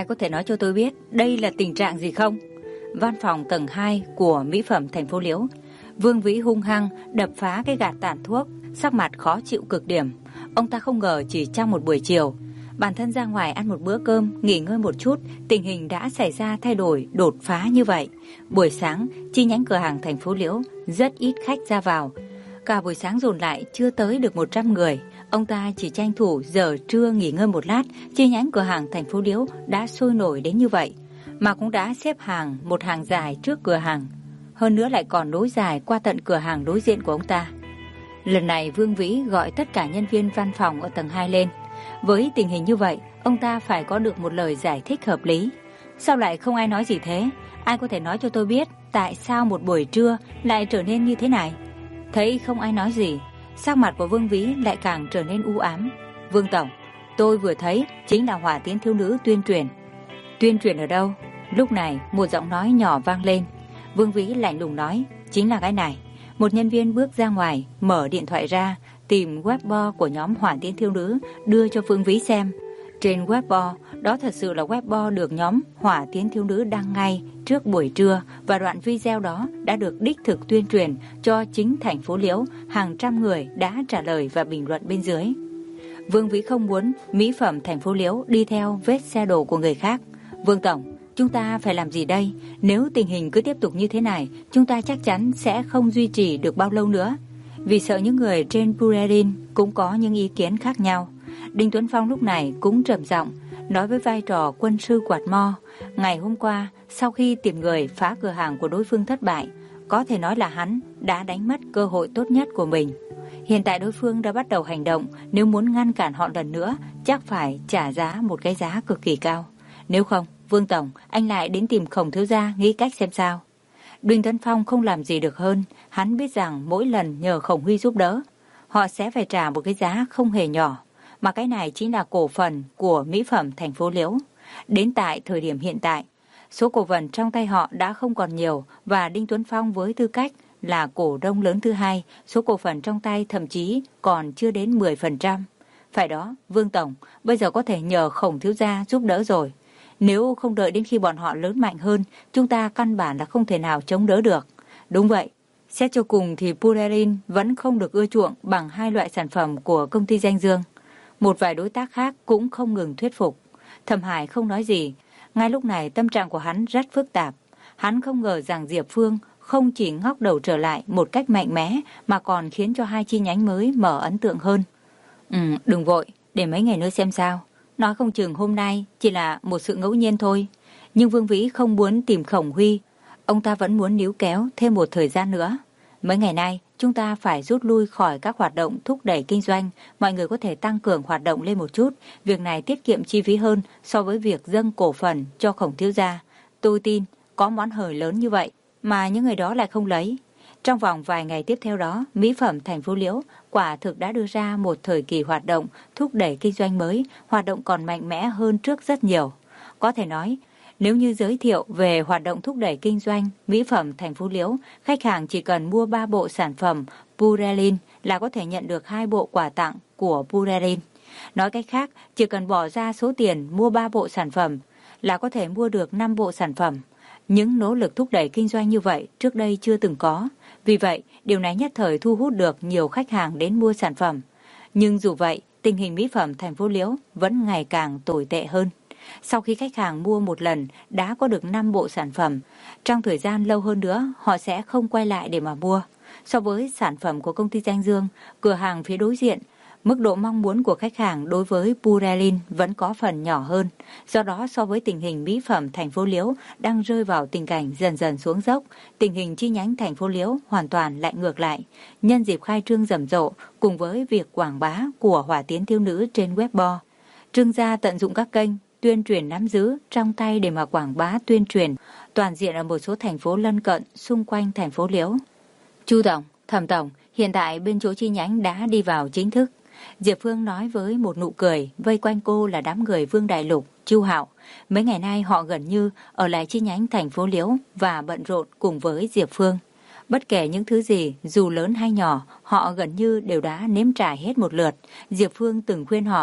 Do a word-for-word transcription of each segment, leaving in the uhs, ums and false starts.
Ai có thể nói cho tôi biết đây là tình trạng gì không? Văn phòng tầng hai của mỹ phẩm thành phố Liễu. Vương Vĩ hung hăng đập phá cái gạt tàn thuốc, sắc mặt khó chịu cực điểm. Ông ta không ngờ chỉ trong một buổi chiều, bản thân ra ngoài ăn một bữa cơm, nghỉ ngơi một chút, tình hình đã xảy ra thay đổi đột phá như vậy. Buổi sáng, chi nhánh cửa hàng thành phố Liễu rất ít khách ra vào. Cả buổi sáng dồn lại chưa tới được một trăm người. Ông ta chỉ tranh thủ giờ trưa nghỉ ngơi một lát, chi nhánh cửa hàng thành phố Liễu đã sôi nổi đến như vậy, mà cũng đã xếp hàng một hàng dài trước cửa hàng. Hơn nữa lại còn nối dài qua tận cửa hàng đối diện của ông ta. Lần này Vương Vĩ gọi tất cả nhân viên văn phòng ở tầng hai lên. Với tình hình như vậy, ông ta phải có được một lời giải thích hợp lý. Sao lại không ai nói gì thế? Ai có thể nói cho tôi biết tại sao một buổi trưa lại trở nên như thế này? Thấy không ai nói gì, sắc mặt của Vương Vĩ lại càng trở nên u ám. Vương Tổng, tôi vừa thấy chính là Hỏa Tiến thiếu nữ tuyên truyền. Tuyên truyền ở đâu? Lúc này một giọng nói nhỏ vang lên. Vương Vĩ lạnh lùng nói, chính là cái này. Một nhân viên bước ra ngoài, mở điện thoại ra, tìm webbo của nhóm Hỏa Tiến thiếu nữ, đưa cho Vương Vĩ xem. Trên webbo, đó thật sự là webbo được nhóm Hỏa Tiến thiếu nữ đăng ngay trước buổi trưa, và đoạn video đó đã được đích thực tuyên truyền cho chính thành phố Liễu. Hàng trăm người đã trả lời và bình luận bên dưới. Vương Vĩ không muốn mỹ phẩm thành phố Liễu đi theo vết xe đổ của người khác. Vương Tổng, chúng ta phải làm gì đây? Nếu tình hình cứ tiếp tục như thế này, chúng ta chắc chắn sẽ không duy trì được bao lâu nữa. Vì sợ những người trên Purerin cũng có những ý kiến khác nhau, Đinh Tuấn Phong lúc này cũng trầm giọng nói với vai trò quân sư quạt mo. Ngày hôm qua, sau khi tìm người phá cửa hàng của đối phương thất bại, có thể nói là hắn đã đánh mất cơ hội tốt nhất của mình. Hiện tại đối phương đã bắt đầu hành động, nếu muốn ngăn cản họ lần nữa, chắc phải trả giá một cái giá cực kỳ cao. Nếu không, Vương Tổng, anh lại đến tìm Khổng thiếu gia nghĩ cách xem sao. Đinh Tuấn Phong không làm gì được hơn, hắn biết rằng mỗi lần nhờ Khổng Huy giúp đỡ, họ sẽ phải trả một cái giá không hề nhỏ, mà cái này chính là cổ phần của mỹ phẩm thành phố Liễu. Đến tại thời điểm hiện tại, số cổ phần trong tay họ đã không còn nhiều, và Đinh Tuấn Phong với tư cách là cổ đông lớn thứ hai, số cổ phần trong tay thậm chí còn chưa đến mười phần trăm. Phải đó, Vương Tổng, bây giờ có thể nhờ Khổng thiếu gia giúp đỡ rồi. Nếu không đợi đến khi bọn họ lớn mạnh hơn, chúng ta căn bản là không thể nào chống đỡ được. Đúng vậy, xét cho cùng thì Purerin vẫn không được ưa chuộng bằng hai loại sản phẩm của công ty Danh Dương. Một vài đối tác khác cũng không ngừng thuyết phục. Thẩm Hải không nói gì. Ngay lúc này tâm trạng của hắn rất phức tạp. Hắn không ngờ rằng Diệp Phương không chỉ ngóc đầu trở lại một cách mạnh mẽ, mà còn khiến cho hai chi nhánh mới mở ấn tượng hơn. Ừ, đừng vội, để mấy ngày nữa xem sao. Nói không chừng hôm nay chỉ là một sự ngẫu nhiên thôi. Nhưng Vương Vĩ không muốn tìm Khổng Huy. Ông ta vẫn muốn níu kéo thêm một thời gian nữa. Mấy ngày nay, chúng ta phải rút lui khỏi các hoạt động thúc đẩy kinh doanh. Mọi người có thể tăng cường hoạt động lên một chút. Việc này tiết kiệm chi phí hơn so với việc dâng cổ phần cho Khổng thiếu gia. Tôi tin, có món hời lớn như vậy mà những người đó lại không lấy. Trong vòng vài ngày tiếp theo đó, mỹ phẩm thành phố Liễu quả thực đã đưa ra một thời kỳ hoạt động thúc đẩy kinh doanh mới, hoạt động còn mạnh mẽ hơn trước rất nhiều. Có thể nói, nếu như giới thiệu về hoạt động thúc đẩy kinh doanh mỹ phẩm thành phố Liễu, khách hàng chỉ cần mua ba bộ sản phẩm Purerin là có thể nhận được hai bộ quà tặng của Purerin. Nói cách khác, chỉ cần bỏ ra số tiền mua ba bộ sản phẩm là có thể mua được năm bộ sản phẩm. Những nỗ lực thúc đẩy kinh doanh như vậy trước đây chưa từng có. Vì vậy, điều này nhất thời thu hút được nhiều khách hàng đến mua sản phẩm. Nhưng dù vậy, tình hình mỹ phẩm thành phố Liễu vẫn ngày càng tồi tệ hơn. Sau khi khách hàng mua một lần đã có được năm bộ sản phẩm, trong thời gian lâu hơn nữa họ sẽ không quay lại để mà mua. So với sản phẩm của công ty Danh Dương, cửa hàng phía đối diện, mức độ mong muốn của khách hàng đối với Purerin vẫn có phần nhỏ hơn. Do đó, so với tình hình mỹ phẩm thành phố Liễu đang rơi vào tình cảnh dần dần xuống dốc, tình hình chi nhánh thành phố Liễu hoàn toàn lại ngược lại. Nhân dịp khai trương rầm rộ cùng với việc quảng bá của Hỏa Tiến thiếu nữ trên Weibo, Trương gia tận dụng các kênh tuyên truyền nắm giữ trong tay để mà quảng bá tuyên truyền toàn diện ở một số thành phố lân cận xung quanh thành phố Liễu. Chu Tổng, Thẩm Tổng, hiện tại bên chỗ chi nhánh đã đi vào chính thức. Diệp Phương nói với một nụ cười, vây quanh cô là đám người Vương Đại Lục, Chu Hạo. Mấy ngày nay họ gần như ở lại chi nhánh thành phố Liễu và bận rộn cùng với Diệp Phương. Bất kể những thứ gì, dù lớn hay nhỏ, họ gần như đều đã nếm trải hết một lượt. Diệp Phương từng khuyên họ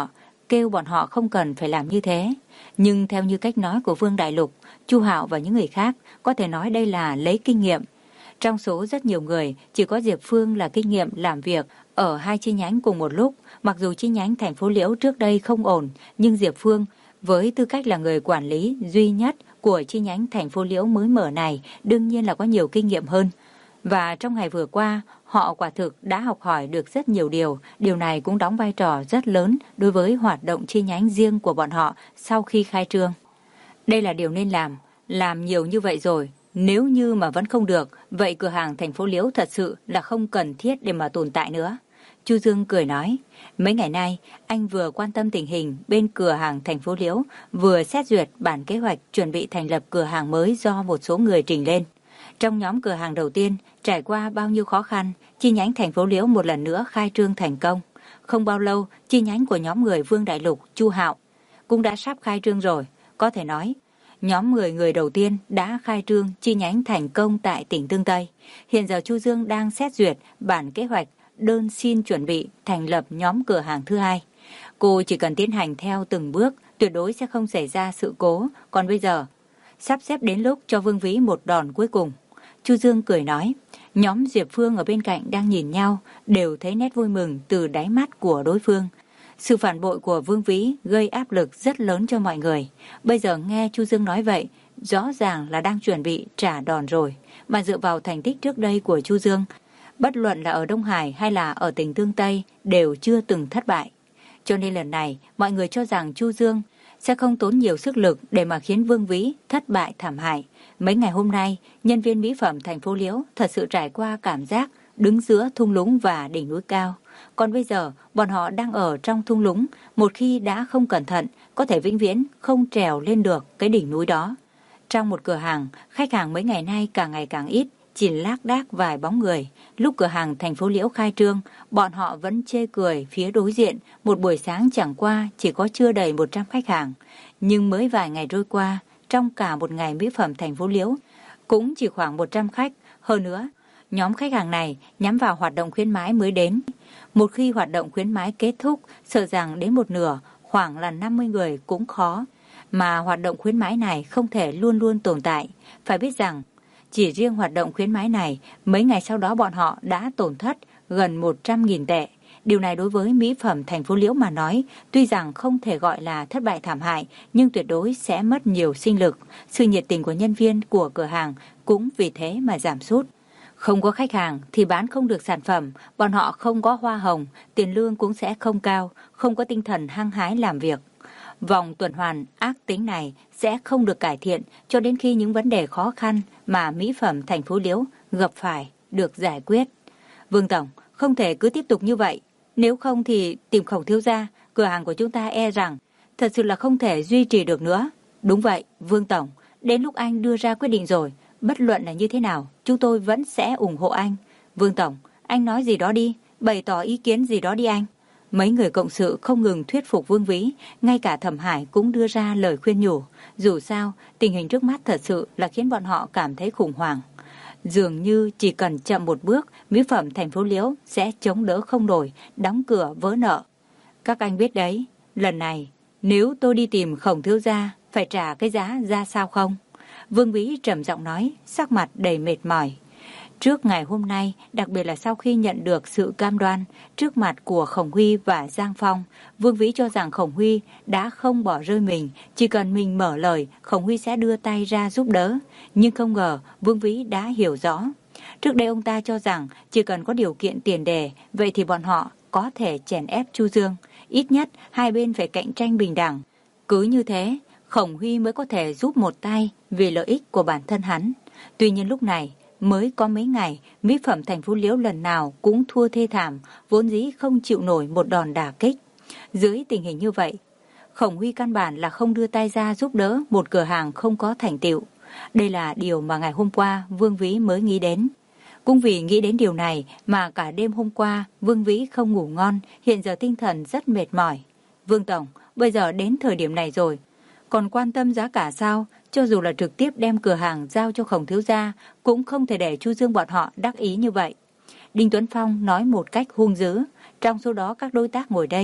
kêu bọn họ không cần phải làm như thế. Nhưng theo như cách nói của Vương Đại Lục, Chu Hạo và những người khác, có thể nói đây là lấy kinh nghiệm. Trong số rất nhiều người, chỉ có Diệp Phương là kinh nghiệm làm việc ở hai chi nhánh cùng một lúc. Mặc dù chi nhánh thành phố Liễu trước đây không ổn, nhưng Diệp Phương với tư cách là người quản lý duy nhất của chi nhánh thành phố Liễu mới mở này, đương nhiên là có nhiều kinh nghiệm hơn. Và trong ngày vừa qua, họ quả thực đã học hỏi được rất nhiều điều. Điều này cũng đóng vai trò rất lớn đối với hoạt động chi nhánh riêng của bọn họ sau khi khai trương. Đây là điều nên làm, làm nhiều như vậy rồi. Nếu như mà vẫn không được, vậy cửa hàng thành phố Liễu thật sự là không cần thiết để mà tồn tại nữa. Chu Dương cười nói, mấy ngày nay anh vừa quan tâm tình hình bên cửa hàng thành phố Liễu, vừa xét duyệt bản kế hoạch chuẩn bị thành lập cửa hàng mới do một số người trình lên. Trong nhóm cửa hàng đầu tiên, trải qua bao nhiêu khó khăn, chi nhánh thành phố Liễu một lần nữa khai trương thành công. Không bao lâu, chi nhánh của nhóm người Vương Đại Lục, Chu Hạo cũng đã sắp khai trương rồi. Có thể nói, nhóm mười người đầu tiên đã khai trương chi nhánh thành công tại tỉnh Tương Tây. Hiện giờ Chu Dương đang xét duyệt bản kế hoạch đơn xin chuẩn bị thành lập nhóm cửa hàng thứ hai. Cô chỉ cần tiến hành theo từng bước, tuyệt đối sẽ không xảy ra sự cố. Còn bây giờ, sắp xếp đến lúc cho Vương Vĩ một đòn cuối cùng. Chu Dương cười nói, nhóm Diệp Phương ở bên cạnh đang nhìn nhau, đều thấy nét vui mừng từ đáy mắt của đối phương. Sự phản bội của Vương Vĩ gây áp lực rất lớn cho mọi người. Bây giờ nghe Chu Dương nói vậy, rõ ràng là đang chuẩn bị trả đòn rồi. Mà dựa vào thành tích trước đây của Chu Dương, bất luận là ở Đông Hải hay là ở tỉnh Tương Tây đều chưa từng thất bại. Cho nên lần này, mọi người cho rằng Chu Dương sẽ không tốn nhiều sức lực để mà khiến Vương Vĩ thất bại thảm hại. Mấy ngày hôm nay, nhân viên mỹ phẩm thành phố Liễu thật sự trải qua cảm giác đứng giữa thung lũng và đỉnh núi cao. Còn bây giờ, bọn họ đang ở trong thung lũng, một khi đã không cẩn thận, có thể vĩnh viễn không trèo lên được cái đỉnh núi đó. Trong một cửa hàng, khách hàng mấy ngày nay càng ngày càng ít, chỉ lác đác vài bóng người. Lúc cửa hàng thành phố Liễu khai trương, bọn họ vẫn chê cười phía đối diện, một buổi sáng chẳng qua chỉ có chưa đầy một trăm khách hàng. Nhưng mới vài ngày trôi qua, trong cả một ngày mỹ phẩm thành phố Liễu, cũng chỉ khoảng một trăm khách. Hơn nữa, nhóm khách hàng này nhắm vào hoạt động khuyến mãi mới đến. Một khi hoạt động khuyến mãi kết thúc, sợ rằng đến một nửa, khoảng là năm mươi người cũng khó. Mà hoạt động khuyến mãi này không thể luôn luôn tồn tại. Phải biết rằng, chỉ riêng hoạt động khuyến mãi này, mấy ngày sau đó bọn họ đã tổn thất gần một trăm nghìn tệ. Điều này đối với mỹ phẩm thành phố Liễu mà nói, tuy rằng không thể gọi là thất bại thảm hại, nhưng tuyệt đối sẽ mất nhiều sinh lực. Sự nhiệt tình của nhân viên của cửa hàng cũng vì thế mà giảm sút. Không có khách hàng thì bán không được sản phẩm, bọn họ không có hoa hồng, tiền lương cũng sẽ không cao, không có tinh thần hăng hái làm việc. Vòng tuần hoàn ác tính này sẽ không được cải thiện cho đến khi những vấn đề khó khăn mà mỹ phẩm thành phố Liễu gặp phải được giải quyết. Vương Tổng, không thể cứ tiếp tục như vậy. Nếu không thì tìm Khổng thiếu gia, cửa hàng của chúng ta e rằng thật sự là không thể duy trì được nữa. Đúng vậy, Vương Tổng, đến lúc anh đưa ra quyết định rồi, bất luận là như thế nào, chúng tôi vẫn sẽ ủng hộ anh. Vương Tổng, anh nói gì đó đi, bày tỏ ý kiến gì đó đi anh. Mấy người cộng sự không ngừng thuyết phục Vương Vĩ, ngay cả Thẩm Hải cũng đưa ra lời khuyên nhủ. Dù sao, tình hình trước mắt thật sự là khiến bọn họ cảm thấy khủng hoảng. Dường như chỉ cần chậm một bước, mỹ phẩm thành phố Liễu sẽ chống đỡ không nổi, đóng cửa vỡ nợ. Các anh biết đấy, lần này, nếu tôi đi tìm Khổng thiếu gia, phải trả cái giá ra sao không? Vương Vĩ trầm giọng nói, sắc mặt đầy mệt mỏi. Trước ngày hôm nay, đặc biệt là sau khi nhận được sự cam đoan trước mặt của Khổng Huy và Giang Phong, Vương Vĩ cho rằng Khổng Huy đã không bỏ rơi mình, chỉ cần mình mở lời, Khổng Huy sẽ đưa tay ra giúp đỡ. Nhưng không ngờ, Vương Vĩ đã hiểu rõ. Trước đây ông ta cho rằng chỉ cần có điều kiện tiền đề, vậy thì bọn họ có thể chèn ép Chu Dương. Ít nhất, hai bên phải cạnh tranh bình đẳng. Cứ như thế, Khổng Huy mới có thể giúp một tay vì lợi ích của bản thân hắn. Tuy nhiên lúc này, mới có mấy ngày, mỹ phẩm thành phố Liễu lần nào cũng thua thê thảm, vốn dĩ không chịu nổi một đòn đả kích. Dưới tình hình như vậy, Khổng Huy căn bản là không đưa tay ra giúp đỡ một cửa hàng không có thành tựu. Đây là điều mà ngày hôm qua Vương Vĩ mới nghĩ đến. Cũng vì nghĩ đến điều này mà cả đêm hôm qua Vương Vĩ không ngủ ngon, hiện giờ tinh thần rất mệt mỏi. Vương Tổng, bây giờ đến thời điểm này rồi, còn quan tâm giá cả sao? Cho dù là trực tiếp đem cửa hàng giao cho Khổng thiếu gia, cũng không thể để Chu Dương bọn họ đắc ý như vậy. Đinh Tuấn Phong nói một cách hung dữ. Trong số đó các đối tác ngồi đây,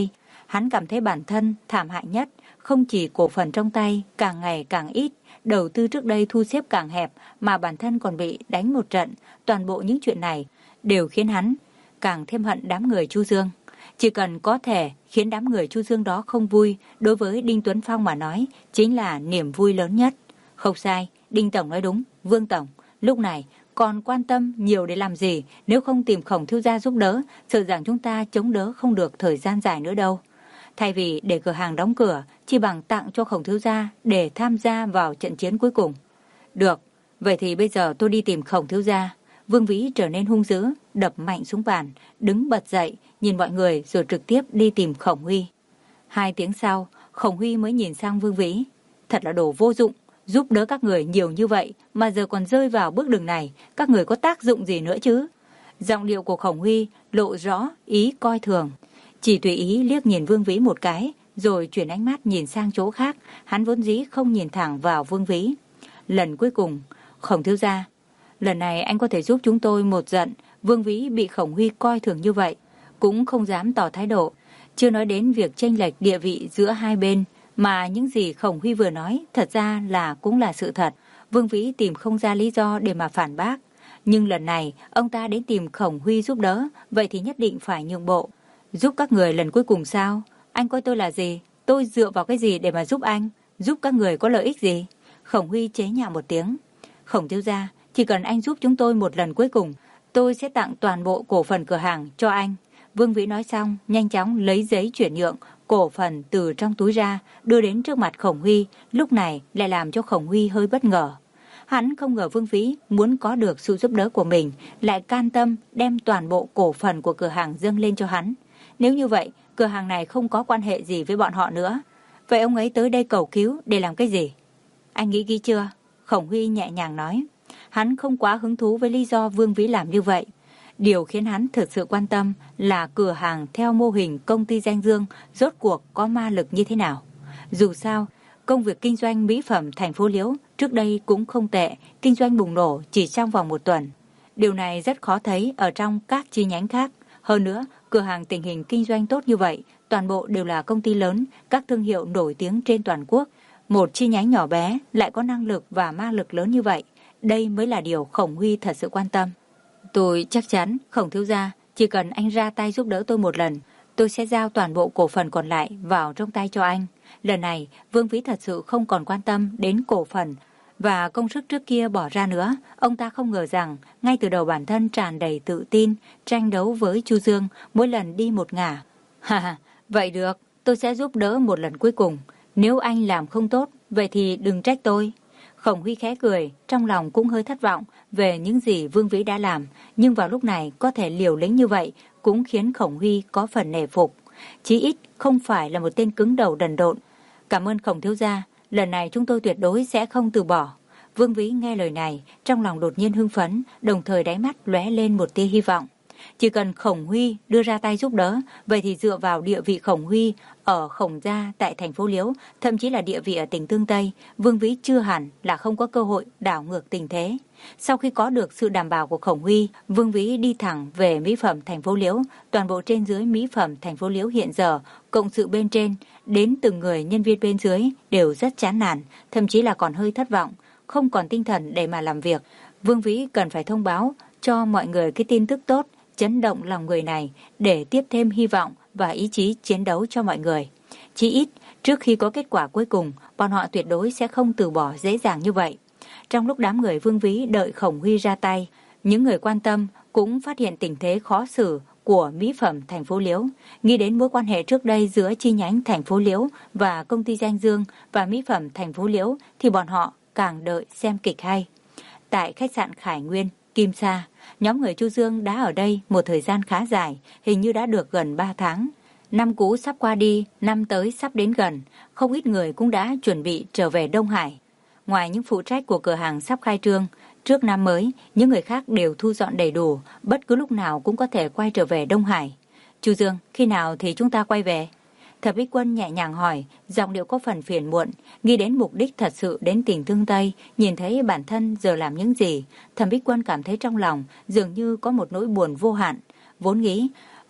Hắn cảm thấy bản thân thảm hại nhất, không chỉ cổ phần trong tay càng ngày càng ít, đầu tư trước đây thu xếp càng hẹp, mà bản thân còn bị đánh một trận. Toàn bộ những chuyện này đều khiến hắn càng thêm hận đám người Chu Dương. Chỉ cần có thể khiến đám người Chu Dương đó không vui, đối với Đinh Tuấn Phong mà nói, chính là niềm vui lớn nhất. Không sai, Đinh Tổng nói đúng, Vương Tổng, lúc này còn quan tâm nhiều để làm gì, nếu không tìm Khổng thiếu gia giúp đỡ, sợ rằng chúng ta chống đỡ không được thời gian dài nữa đâu. Thay vì để cửa hàng đóng cửa, chỉ bằng tặng cho Khổng thiếu gia để tham gia vào trận chiến cuối cùng. Được, vậy thì bây giờ tôi đi tìm Khổng thiếu gia. Vương Vĩ trở nên hung dữ, đập mạnh xuống bàn, đứng bật dậy, nhìn mọi người rồi trực tiếp đi tìm Khổng Huy. Hai tiếng sau, Khổng Huy mới nhìn sang Vương Vĩ. Thật là đồ vô dụng, giúp đỡ các người nhiều như vậy mà giờ còn rơi vào bước đường này, các người có tác dụng gì nữa chứ? Giọng điệu của Khổng Huy lộ rõ ý coi thường. Chỉ tùy ý liếc nhìn Vương Vĩ một cái, rồi chuyển ánh mắt nhìn sang chỗ khác, hắn vốn dĩ không nhìn thẳng vào Vương Vĩ. Lần cuối cùng, Khổng thiếu gia, lần này anh có thể giúp chúng tôi một trận. Vương Vĩ bị Khổng Huy coi thường như vậy, cũng không dám tỏ thái độ. Chưa nói đến việc chênh lệch địa vị giữa hai bên, mà những gì Khổng Huy vừa nói thật ra là cũng là sự thật. Vương Vĩ tìm không ra lý do để mà phản bác. Nhưng lần này, ông ta đến tìm Khổng Huy giúp đỡ, vậy thì nhất định phải nhượng bộ. Giúp các người lần cuối cùng sao? Anh coi tôi là gì? Tôi dựa vào cái gì để mà giúp anh? Giúp các người có lợi ích gì? Khổng Huy chế nhạo một tiếng. Khổng thiếu gia, chỉ cần anh giúp chúng tôi một lần cuối cùng, tôi sẽ tặng toàn bộ cổ phần cửa hàng cho anh. Vương Vĩ nói xong, nhanh chóng lấy giấy chuyển nhượng cổ phần từ trong túi ra, đưa đến trước mặt Khổng Huy, lúc này lại làm cho Khổng Huy hơi bất ngờ. Hắn không ngờ Vương Vĩ muốn có được sự giúp đỡ của mình, lại can tâm đem toàn bộ cổ phần của cửa hàng dâng lên cho hắn. Nếu như vậy, cửa hàng này không có quan hệ gì với bọn họ nữa. Vậy ông ấy tới đây cầu cứu để làm cái gì? Anh nghĩ kỹ chưa? Khổng Huy nhẹ nhàng nói. Hắn không quá hứng thú với lý do Vương Vĩ làm như vậy. Điều khiến hắn thực sự quan tâm là cửa hàng theo mô hình công ty danh dương rốt cuộc có ma lực như thế nào. Dù sao, công việc kinh doanh mỹ phẩm thành phố Liễu trước đây cũng không tệ, kinh doanh bùng nổ chỉ trong vòng một tuần. Điều này rất khó thấy ở trong các chi nhánh khác. Hơn nữa, cửa hàng tình hình kinh doanh tốt như vậy, toàn bộ đều là công ty lớn, các thương hiệu nổi tiếng trên toàn quốc. Một chi nhánh nhỏ bé lại có năng lực và ma lực lớn như vậy. Đây mới là điều Khổng Huy thật sự quan tâm. Tôi chắc chắn, Khổng thiếu gia, chỉ cần anh ra tay giúp đỡ tôi một lần, tôi sẽ giao toàn bộ cổ phần còn lại vào trong tay cho anh. Lần này, Vương Vĩ thật sự không còn quan tâm đến cổ phần và công sức trước kia bỏ ra nữa. Ông ta không ngờ rằng, ngay từ đầu bản thân tràn đầy tự tin, tranh đấu với Chu Dương, mỗi lần đi một ngả. Ha ha, vậy được, tôi sẽ giúp đỡ một lần cuối cùng. Nếu anh làm không tốt, vậy thì đừng trách tôi. Khổng Huy khẽ cười, trong lòng cũng hơi thất vọng về những gì Vương Vĩ đã làm, nhưng vào lúc này có thể liều lĩnh như vậy cũng khiến Khổng Huy có phần nể phục. Chí ít không phải là một tên cứng đầu đần độn. Cảm ơn Khổng thiếu gia, lần này chúng tôi tuyệt đối sẽ không từ bỏ. Vương Vĩ nghe lời này, trong lòng đột nhiên hưng phấn, đồng thời đáy mắt lóe lên một tia hy vọng. Chỉ cần Khổng Huy đưa ra tay giúp đỡ, vậy thì dựa vào địa vị Khổng Huy ở Khổng gia tại thành phố Liễu, thậm chí là địa vị ở tỉnh Tương Tây, Vương Vĩ chưa hẳn là không có cơ hội đảo ngược tình thế. Sau khi có được sự đảm bảo của Khổng Huy, Vương Vĩ đi thẳng về mỹ phẩm thành phố Liễu. Toàn bộ trên dưới mỹ phẩm thành phố Liễu hiện giờ, cộng sự bên trên, đến từng người nhân viên bên dưới đều rất chán nản, thậm chí là còn hơi thất vọng, không còn tinh thần để mà làm việc. Vương Vĩ cần phải thông báo cho mọi người cái tin tức tốt, chấn động lòng người này để tiếp thêm hy vọng và ý chí chiến đấu cho mọi người. Chỉ ít, trước khi có kết quả cuối cùng, bọn họ tuyệt đối sẽ không từ bỏ dễ dàng như vậy. Trong lúc đám người Vương Vĩ đợi Khổng Huy ra tay, những người quan tâm cũng phát hiện tình thế khó xử của mỹ phẩm thành phố Liễu. Nghĩ đến mối quan hệ trước đây giữa chi nhánh thành phố Liễu và công ty danh dương và mỹ phẩm thành phố Liễu thì bọn họ càng đợi xem kịch hay. Tại khách sạn Khải Nguyên, Kim Sa, nhóm người Chu Dương đã ở đây một thời gian khá dài, hình như đã được gần ba tháng. Năm cũ sắp qua đi, năm tới sắp đến gần, không ít người cũng đã chuẩn bị trở về Đông Hải. Ngoài những phụ trách của cửa hàng sắp khai trương, trước năm mới, những người khác đều thu dọn đầy đủ, bất cứ lúc nào cũng có thể quay trở về Đông Hải. Chu Dương, khi nào thì chúng ta quay về? Thẩm Bích Quân nhẹ nhàng hỏi, giọng điệu có phần phiền muộn, nghĩ đến mục đích thật sự đến tỉnh Thương Tây, nhìn thấy bản thân giờ làm những gì. Thẩm Bích Quân cảm thấy trong lòng dường như có một nỗi buồn vô hạn. Vốn nghĩ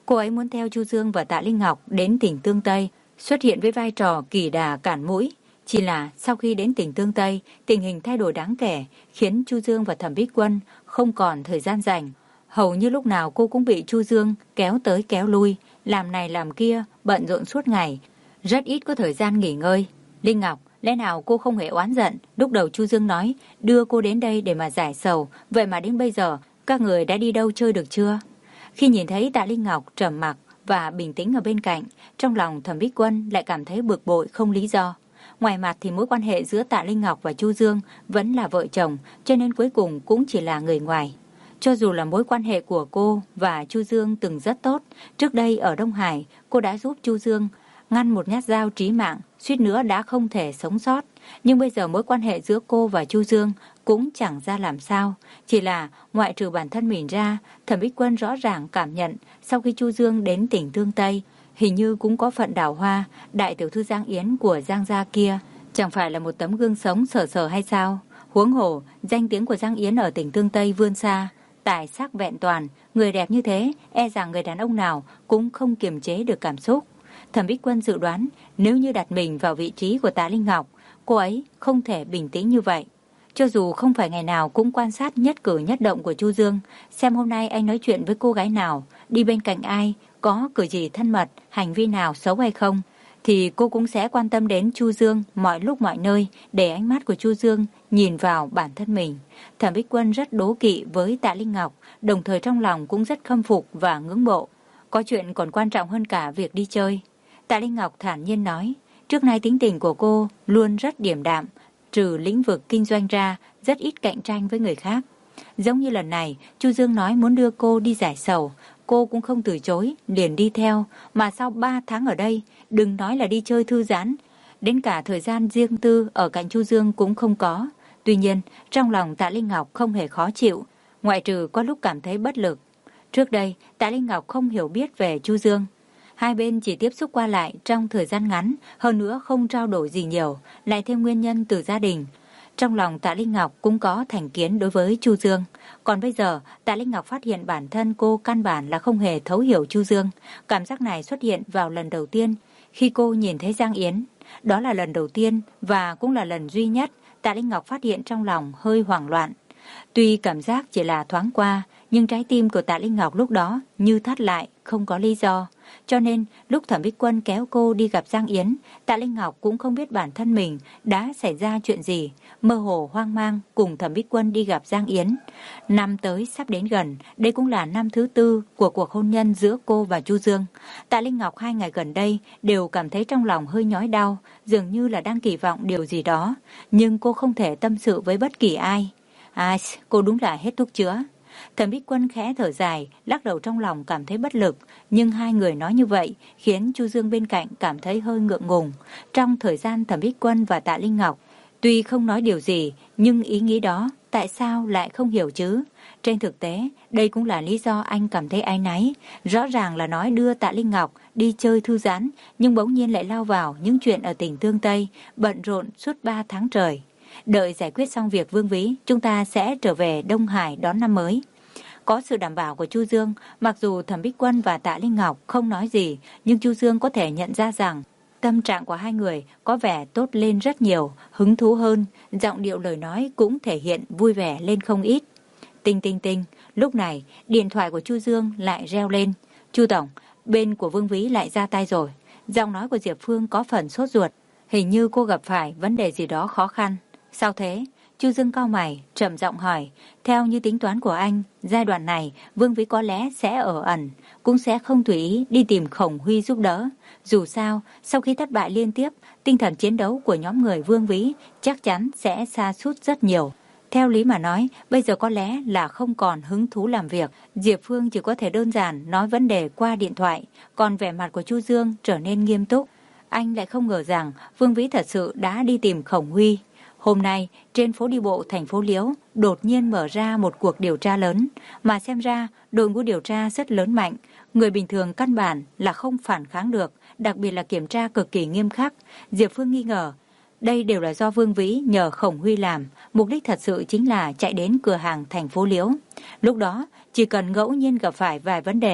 Cô ấy muốn theo Chu Dương và Tạ Linh Ngọc đến tỉnh Tương Tây, xuất hiện với vai trò kỳ đà cản mũi. Chỉ là sau khi đến tỉnh Tương Tây, tình hình thay đổi đáng kể, khiến Chu Dương và Thẩm Bích Quân không còn thời gian rảnh. Hầu như lúc nào cô cũng bị Chu Dương kéo tới kéo lui, làm này làm kia, bận rộn suốt ngày, rất ít có thời gian nghỉ ngơi. Linh Ngọc, lẽ nào cô không hề oán giận? Lúc đầu Chu Dương nói đưa cô đến đây để mà giải sầu, vậy mà đến bây giờ các người đã đi đâu chơi được chưa? Khi nhìn thấy Tạ Linh Ngọc trầm mặc và bình tĩnh ở bên cạnh, trong lòng Thẩm Bích Quân lại cảm thấy bực bội không lý do. Ngoài mặt thì mối quan hệ giữa Tạ Linh Ngọc và Chu Dương vẫn là vợ chồng, cho nên cuối cùng cũng chỉ là người ngoài. Cho dù là mối quan hệ của cô và Chu Dương từng rất tốt, trước đây ở Đông Hải, cô đã giúp Chu Dương ngăn một nhát dao chí mạng, suýt nữa đã không thể sống sót. Nhưng bây giờ mối quan hệ giữa cô và Chu Dương cũng chẳng ra làm sao. Chỉ là ngoại trừ bản thân mình ra, Thẩm Bích Quân rõ ràng cảm nhận sau khi Chu Dương đến tỉnh Tương Tây, hình như cũng có phận đào hoa, đại tiểu thư Giang Yến của Giang gia kia chẳng phải là một tấm gương sống sờ sờ hay sao? Huống hồ, danh tiếng của Giang Yến ở tỉnh Tương Tây vươn xa, tài sắc vẹn toàn, người đẹp như thế, e rằng người đàn ông nào cũng không kiềm chế được cảm xúc. Thẩm Bích Quân dự đoán nếu như đặt mình vào vị trí của Tạ Linh Ngọc, cô ấy không thể bình tĩnh như vậy. Cho dù không phải ngày nào cũng quan sát nhất cử nhất động của Chu Dương, xem hôm nay anh nói chuyện với cô gái nào, đi bên cạnh ai, có cử chỉ thân mật, hành vi nào xấu hay không, thì cô cũng sẽ quan tâm đến Chu Dương mọi lúc mọi nơi, để ánh mắt của Chu Dương nhìn vào bản thân mình. Thẩm Bích Quân rất đố kỵ với Tạ Linh Ngọc, đồng thời trong lòng cũng rất khâm phục và ngưỡng mộ. Có chuyện còn quan trọng hơn cả việc đi chơi. Tạ Linh Ngọc thản nhiên nói, trước nay tính tình của cô luôn rất điềm đạm, trừ lĩnh vực kinh doanh ra, rất ít cạnh tranh với người khác. Giống như lần này, Chu Dương nói muốn đưa cô đi giải sầu, cô cũng không từ chối, liền đi theo, mà sau ba tháng ở đây, đừng nói là đi chơi thư giãn, đến cả thời gian riêng tư ở cạnh Chu Dương cũng không có. Tuy nhiên, trong lòng Tạ Linh Ngọc không hề khó chịu, ngoại trừ có lúc cảm thấy bất lực. Trước đây, Tạ Linh Ngọc không hiểu biết về Chu Dương. Hai bên chỉ tiếp xúc qua lại trong thời gian ngắn, hơn nữa không trao đổi gì nhiều, lại thêm nguyên nhân từ gia đình. Trong lòng Tạ Linh Ngọc cũng có thành kiến đối với Chu Dương. Còn bây giờ, Tạ Linh Ngọc phát hiện bản thân cô căn bản là không hề thấu hiểu Chu Dương. Cảm giác này xuất hiện vào lần đầu tiên khi cô nhìn thấy Giang Yến. Đó là lần đầu tiên và cũng là lần duy nhất Tạ Linh Ngọc phát hiện trong lòng hơi hoảng loạn. Tuy cảm giác chỉ là thoáng qua, nhưng trái tim của Tạ Linh Ngọc lúc đó như thắt lại, không có lý do. Cho nên, lúc Thẩm Bích Quân kéo cô đi gặp Giang Yến, Tạ Linh Ngọc cũng không biết bản thân mình đã xảy ra chuyện gì, mơ hồ hoang mang cùng Thẩm Bích Quân đi gặp Giang Yến. Năm tới sắp đến gần, đây cũng là năm thứ tư của cuộc hôn nhân giữa cô và Chu Dương. Tạ Linh Ngọc hai ngày gần đây đều cảm thấy trong lòng hơi nhói đau, dường như là đang kỳ vọng điều gì đó, nhưng cô không thể tâm sự với bất kỳ ai. À, cô đúng là hết thuốc chữa. Thẩm Bích Quân khẽ thở dài, lắc đầu trong lòng cảm thấy bất lực, nhưng hai người nói như vậy khiến Chu Dương bên cạnh cảm thấy hơi ngượng ngùng. Trong thời gian Thẩm Bích Quân và Tạ Linh Ngọc tuy không nói điều gì, nhưng ý nghĩ đó tại sao lại không hiểu chứ? Trên thực tế, đây cũng là lý do anh cảm thấy áy náy. Rõ ràng là nói đưa Tạ Linh Ngọc đi chơi thư giãn, nhưng bỗng nhiên lại lao vào những chuyện ở tỉnh Tương Tây, bận rộn suốt ba tháng trời. Đợi giải quyết xong việc Vương Vĩ, chúng ta sẽ trở về Đông Hải đón năm mới. Có sự đảm bảo của Chu Dương, mặc dù Thẩm Bích Quân và Tạ Linh Ngọc không nói gì, nhưng Chu Dương có thể nhận ra rằng tâm trạng của hai người có vẻ tốt lên rất nhiều, hứng thú hơn, giọng điệu lời nói cũng thể hiện vui vẻ lên không ít. Tinh tinh tinh, lúc này điện thoại của Chu Dương lại reo lên. Chu Tổng, bên của Vương Vĩ lại ra tay rồi. Giọng nói của Diệp Phương có phần sốt ruột, hình như cô gặp phải vấn đề gì đó khó khăn. Sao thế? Chu Dương cau mày, trầm giọng hỏi. Theo như tính toán của anh, giai đoạn này Vương Vĩ có lẽ sẽ ở ẩn, cũng sẽ không tùy ý đi tìm Khổng Huy giúp đỡ. Dù sao, sau khi thất bại liên tiếp, tinh thần chiến đấu của nhóm người Vương Vĩ chắc chắn sẽ sa sút rất nhiều. Theo lý mà nói, bây giờ có lẽ là không còn hứng thú làm việc. Diệp Phương chỉ có thể đơn giản nói vấn đề qua điện thoại, còn vẻ mặt của Chu Dương trở nên nghiêm túc. Anh lại không ngờ rằng Vương Vĩ thật sự đã đi tìm Khổng Huy. Hôm nay, trên phố đi bộ thành phố Liễu đột nhiên mở ra một cuộc điều tra lớn, mà xem ra đội ngũ điều tra rất lớn mạnh, người bình thường căn bản là không phản kháng được, đặc biệt là kiểm tra cực kỳ nghiêm khắc. Diệp Phương nghi ngờ, đây đều là do Vương Vĩ nhờ Khổng Huy làm, mục đích thật sự chính là chạy đến cửa hàng thành phố Liễu. Lúc đó, chỉ cần ngẫu nhiên gặp phải vài vấn đề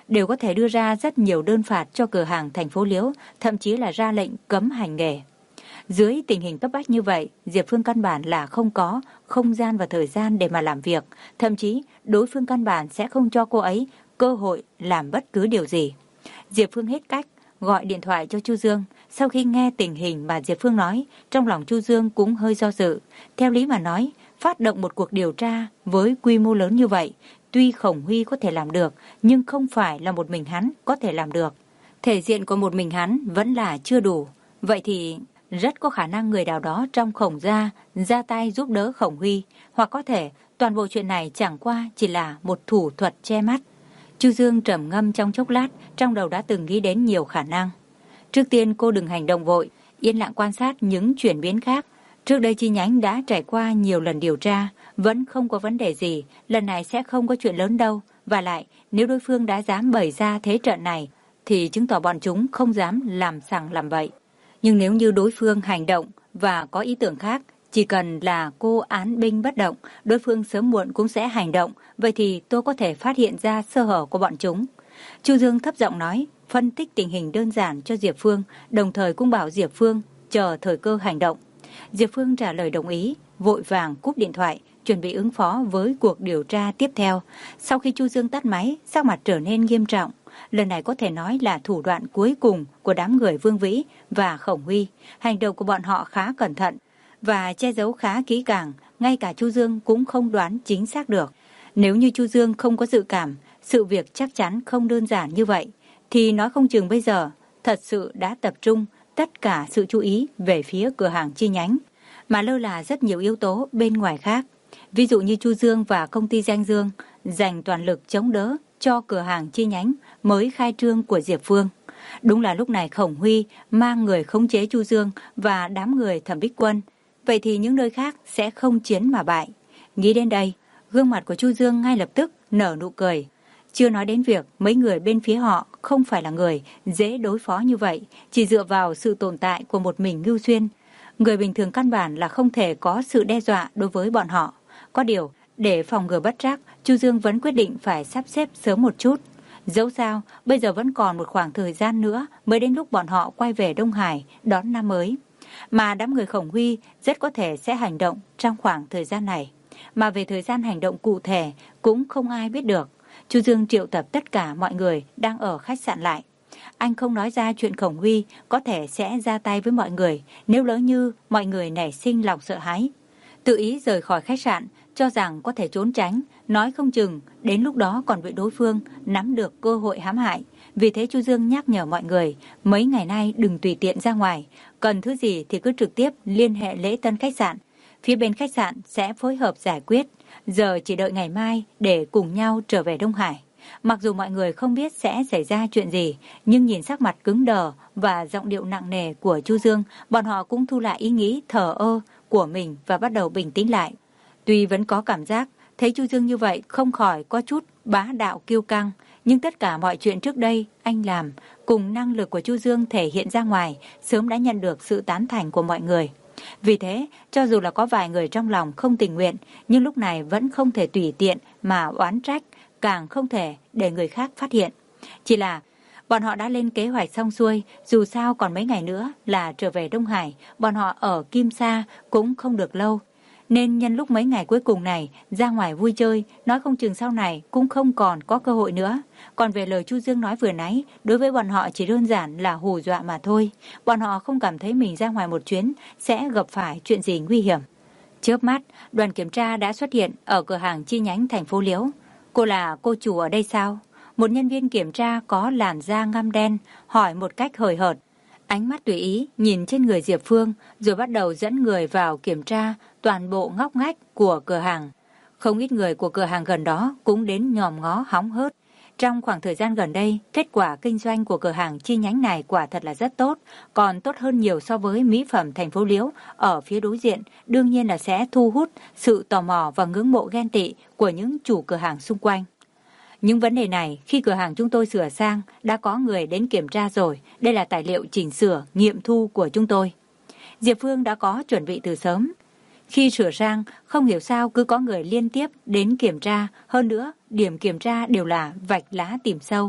đều có thể đưa ra rất nhiều đơn phạt cho cửa hàng thành phố Liễu, thậm chí là ra lệnh cấm hành nghề. Dưới tình hình cấp bách như vậy, Diệp Phương căn bản là không có không gian và thời gian để mà làm việc, thậm chí đối phương căn bản sẽ không cho cô ấy cơ hội làm bất cứ điều gì. Diệp Phương hết cách, gọi điện thoại cho Chu Dương. Sau khi nghe tình hình mà Diệp Phương nói, trong lòng Chu Dương cũng hơi do dự. Theo lý mà nói, phát động một cuộc điều tra với quy mô lớn như vậy, tuy Khổng Huy có thể làm được, nhưng không phải là một mình hắn có thể làm được. Thể diện của một mình hắn vẫn là chưa đủ. Vậy thì rất có khả năng người nào đó trong Khổng gia ra tay giúp đỡ Khổng Huy, hoặc có thể toàn bộ chuyện này chẳng qua chỉ là một thủ thuật che mắt. Chu Dương trầm ngâm trong chốc lát, trong đầu đã từng nghĩ đến nhiều khả năng. Trước tiên cô đừng hành động vội, yên lặng quan sát những chuyển biến khác. Trước đây chi nhánh đã trải qua nhiều lần điều tra, vẫn không có vấn đề gì, lần này sẽ không có chuyện lớn đâu. Và lại, nếu đối phương đã dám bày ra thế trận này, thì chứng tỏ bọn chúng không dám làm sằng làm bậy. Nhưng nếu như đối phương hành động và có ý tưởng khác, chỉ cần là cô án binh bất động, đối phương sớm muộn cũng sẽ hành động, vậy thì tôi có thể phát hiện ra sơ hở của bọn chúng. Chu Dương thấp giọng nói, phân tích tình hình đơn giản cho Diệp Phương, đồng thời cũng bảo Diệp Phương chờ thời cơ hành động. Diệp Phương trả lời đồng ý, vội vàng cúp điện thoại, chuẩn bị ứng phó với cuộc điều tra tiếp theo. Sau khi Chu Dương tắt máy, sắc mặt trở nên nghiêm trọng. Lần này có thể nói là thủ đoạn cuối cùng của đám người Vương Vĩ và Khổng Huy. Hành động của bọn họ khá cẩn thận và che giấu khá kỹ càng, ngay cả Chu Dương cũng không đoán chính xác được. Nếu như Chu Dương không có dự cảm, sự việc chắc chắn không đơn giản như vậy, thì nói không chừng bây giờ thật sự đã tập trung tất cả sự chú ý về phía cửa hàng chi nhánh, mà lơ là rất nhiều yếu tố bên ngoài khác. Ví dụ như Chu Dương và công ty Danh Dương dành toàn lực chống đỡ cho cửa hàng chi nhánh mới khai trương của Diệp Phương. Đúng là lúc này Khổng Huy mang người khống chế Chu Dương và đám người Thẩm Bích Quân. Vậy thì những nơi khác sẽ không chiến mà bại. Nghĩ đến đây, gương mặt của Chu Dương ngay lập tức nở nụ cười. Chưa nói đến việc mấy người bên phía họ không phải là người dễ đối phó như vậy, chỉ dựa vào sự tồn tại của một mình Ngưu Xuyên. Người bình thường căn bản là không thể có sự đe dọa đối với bọn họ. Có điều, để phòng ngừa bất trắc, Chu Dương vẫn quyết định phải sắp xếp sớm một chút. Dẫu sao, bây giờ vẫn còn một khoảng thời gian nữa mới đến lúc bọn họ quay về Đông Hải đón năm mới. Mà đám người Khổng Huy rất có thể sẽ hành động trong khoảng thời gian này. Mà về thời gian hành động cụ thể cũng không ai biết được. Chu Dương triệu tập tất cả mọi người đang ở khách sạn lại. Anh không nói ra chuyện Khổng Huy có thể sẽ ra tay với mọi người nếu lỡ như mọi người nảy sinh lòng sợ hãi. Tự ý rời khỏi khách sạn, cho rằng có thể trốn tránh, nói không chừng đến lúc đó còn bị đối phương nắm được cơ hội hãm hại. Vì thế Chu Dương nhắc nhở mọi người mấy ngày nay đừng tùy tiện ra ngoài, cần thứ gì thì cứ trực tiếp liên hệ Lễ Tân khách sạn. Phía bên khách sạn sẽ phối hợp giải quyết, giờ chỉ đợi ngày mai để cùng nhau trở về Đông Hải. Mặc dù mọi người không biết sẽ xảy ra chuyện gì, nhưng nhìn sắc mặt cứng đờ và giọng điệu nặng nề của Chu Dương, bọn họ cũng thu lại ý nghĩ thờ ơ của mình và bắt đầu bình tĩnh lại. Tuy vẫn có cảm giác thấy Chu Dương như vậy không khỏi có chút bá đạo kiêu căng, nhưng tất cả mọi chuyện trước đây anh làm cùng năng lực của Chu Dương thể hiện ra ngoài sớm đã nhận được sự tán thành của mọi người. Vì thế, cho dù là có vài người trong lòng không tình nguyện, nhưng lúc này vẫn không thể tùy tiện mà oán trách, càng không thể để người khác phát hiện. Chỉ là bọn họ đã lên kế hoạch xong xuôi, dù sao còn mấy ngày nữa là trở về Đông Hải, bọn họ ở Kim Sa cũng không được lâu. Nên nhân lúc mấy ngày cuối cùng này ra ngoài vui chơi, nói không chừng sau này cũng không còn có cơ hội nữa. Còn về lời Chu Dương nói vừa nãy, đối với bọn họ chỉ đơn giản là hù dọa mà thôi. Bọn họ không cảm thấy mình ra ngoài một chuyến sẽ gặp phải chuyện gì nguy hiểm. Chớp mắt, đoàn kiểm tra đã xuất hiện ở cửa hàng chi nhánh thành phố Liễu. Cô là cô chủ ở đây sao? Một nhân viên kiểm tra có làn da ngăm đen hỏi một cách hời hợt. Ánh mắt tùy ý nhìn trên người Diệp Phương, rồi bắt đầu dẫn người vào kiểm tra toàn bộ ngóc ngách của cửa hàng. Không ít người của cửa hàng gần đó cũng đến nhòm ngó hóng hớt. Trong khoảng thời gian gần đây, kết quả kinh doanh của cửa hàng chi nhánh này quả thật là rất tốt, còn tốt hơn nhiều so với mỹ phẩm thành phố Liễu ở phía đối diện, đương nhiên là sẽ thu hút sự tò mò và ngưỡng mộ ghen tị của những chủ cửa hàng xung quanh. Những vấn đề này, khi cửa hàng chúng tôi sửa sang, đã có người đến kiểm tra rồi. Đây là tài liệu chỉnh sửa, nghiệm thu của chúng tôi. Diệp Phương đã có chuẩn bị từ sớm. Khi sửa sang, không hiểu sao cứ có người liên tiếp đến kiểm tra. Hơn nữa, điểm kiểm tra đều là vạch lá tìm sâu.